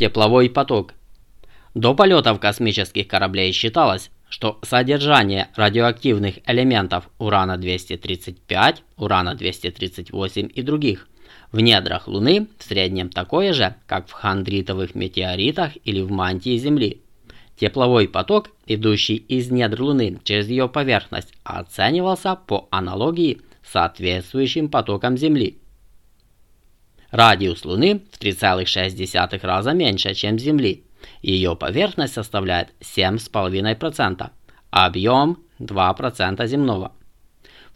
Тепловой поток. До полетов космических кораблей считалось, что содержание радиоактивных элементов урана-235, урана-238 и других в недрах Луны в среднем такое же, как в хондритовых метеоритах или в мантии Земли. Тепловой поток, идущий из недр Луны через ее поверхность, оценивался по аналогии с соответствующим потоком Земли. Радиус Луны в 3,6 раза меньше, чем Земли. Ее поверхность составляет 7,5%, а объем 2% земного. В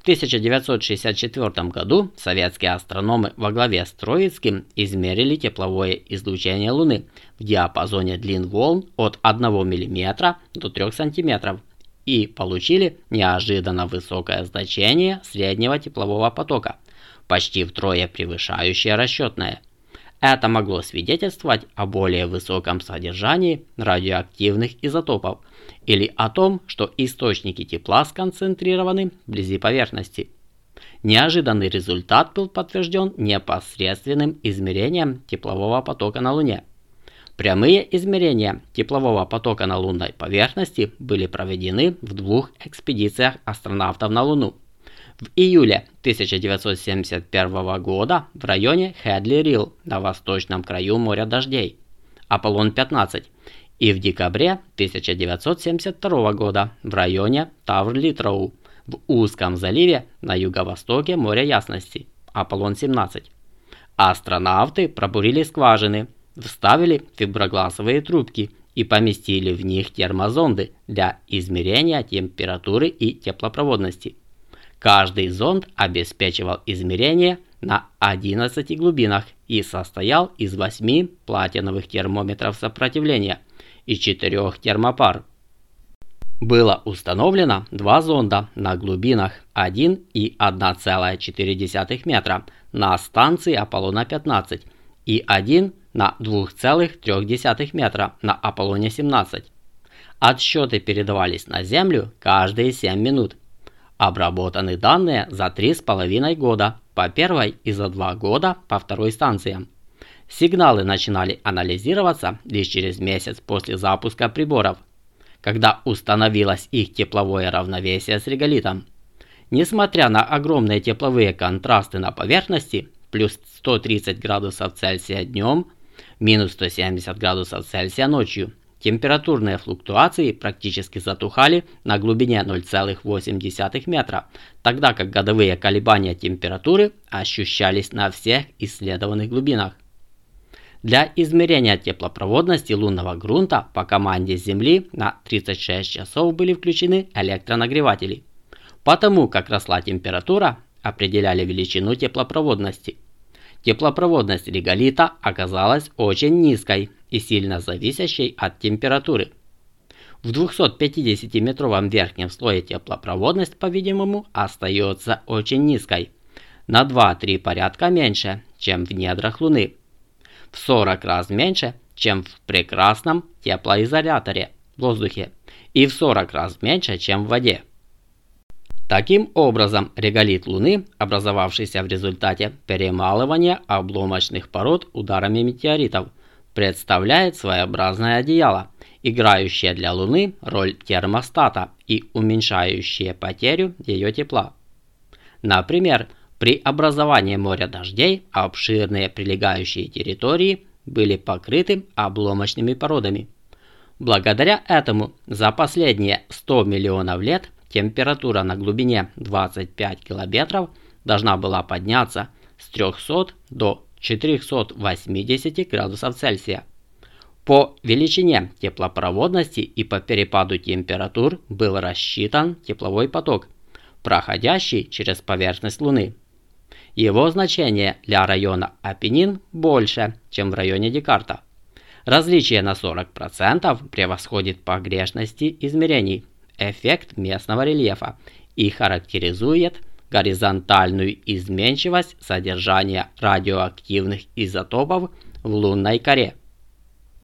1964 году советские астрономы во главе с Троицким измерили тепловое излучение Луны в диапазоне длин волн от 1 мм до 3 см и получили неожиданно высокое значение среднего теплового потока, почти втрое превышающее расчетное. Это могло свидетельствовать о более высоком содержании радиоактивных изотопов или о том, что источники тепла сконцентрированы вблизи поверхности. Неожиданный результат был подтвержден непосредственным измерением теплового потока на Луне. Прямые измерения теплового потока на лунной поверхности были проведены в 2 экспедициях астронавтов на Луну. В июле 1971 года в районе Хедли-Рилл на восточном краю моря дождей, Аполлон-15, и в декабре 1972 года в районе Тавр-Литроу в узком заливе на юго-востоке моря ясности, Аполлон-17. Астронавты пробурили скважины, вставили фиброгласовые трубки и поместили в них термозонды для измерения температуры и теплопроводности. Каждый зонд обеспечивал измерение на 11 глубинах и состоял из 8 платиновых термометров сопротивления и 4 термопар. Было установлено 2 зонда на глубинах 1 и 1,4 метра на станции Аполлона-15 и 1 на 2,3 метра на Аполлоне-17. Отсчеты передавались на Землю каждые 7 минут. Обработаны данные за 3,5 года по первой и за 2 года по второй станциям. Сигналы начинали анализироваться лишь через месяц после запуска приборов, когда установилось их тепловое равновесие с реголитом. Несмотря на огромные тепловые контрасты на поверхности, плюс 130 градусов Цельсия днем, минус 170 градусов Цельсия ночью, температурные флуктуации практически затухали на глубине 0,8 метра, тогда как годовые колебания температуры ощущались на всех исследованных глубинах. Для измерения теплопроводности лунного грунта по команде Земли на 36 часов были включены электронагреватели. Потому как росла температура, определяли величину теплопроводности. Теплопроводность реголита оказалась очень низкой и сильно зависящей от температуры. В 250-метровом верхнем слое теплопроводность, по-видимому, остается очень низкой, на 2-3 порядка меньше, чем в недрах Луны, в 40 раз меньше, чем в прекрасном теплоизоляторе в воздухе, и в 40 раз меньше, чем в воде. Таким образом, реголит Луны, образовавшийся в результате перемалывания обломочных пород ударами метеоритов, представляет своеобразное одеяло, играющее для Луны роль термостата и уменьшающее потерю ее тепла. Например, при образовании моря дождей обширные прилегающие территории были покрыты обломочными породами. Благодаря этому за последние 100 миллионов лет температура на глубине 25 километров должна была подняться с 300 до 480 градусов Цельсия. По величине теплопроводности и по перепаду температур был рассчитан тепловой поток, проходящий через поверхность Луны. Его значение для района Апеннин больше, чем в районе Декарта. Различие на 40% превосходит погрешности измерений, эффект местного рельефа и характеризует горизонтальную изменчивость содержания радиоактивных изотопов в лунной коре.